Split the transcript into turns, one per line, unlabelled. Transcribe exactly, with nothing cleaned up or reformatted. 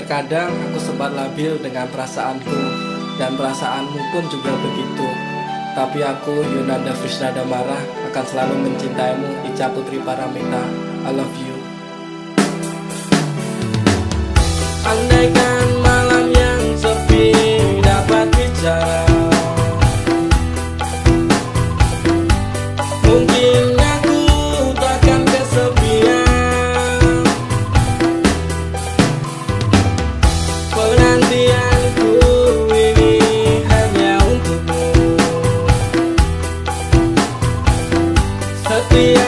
Terkadang aku sempat labil dengan perasaanku, dan perasaanmu pun juga begitu. Tapi aku, Yunanda Fisnada Marah, akan selalu mencintaimu, Ica Putri Paramita. I love you. Andaikan malam yang sepi dapat bicara, mungkin aku takkan kesepian. Penantianku ini hanya untukmu. Setiap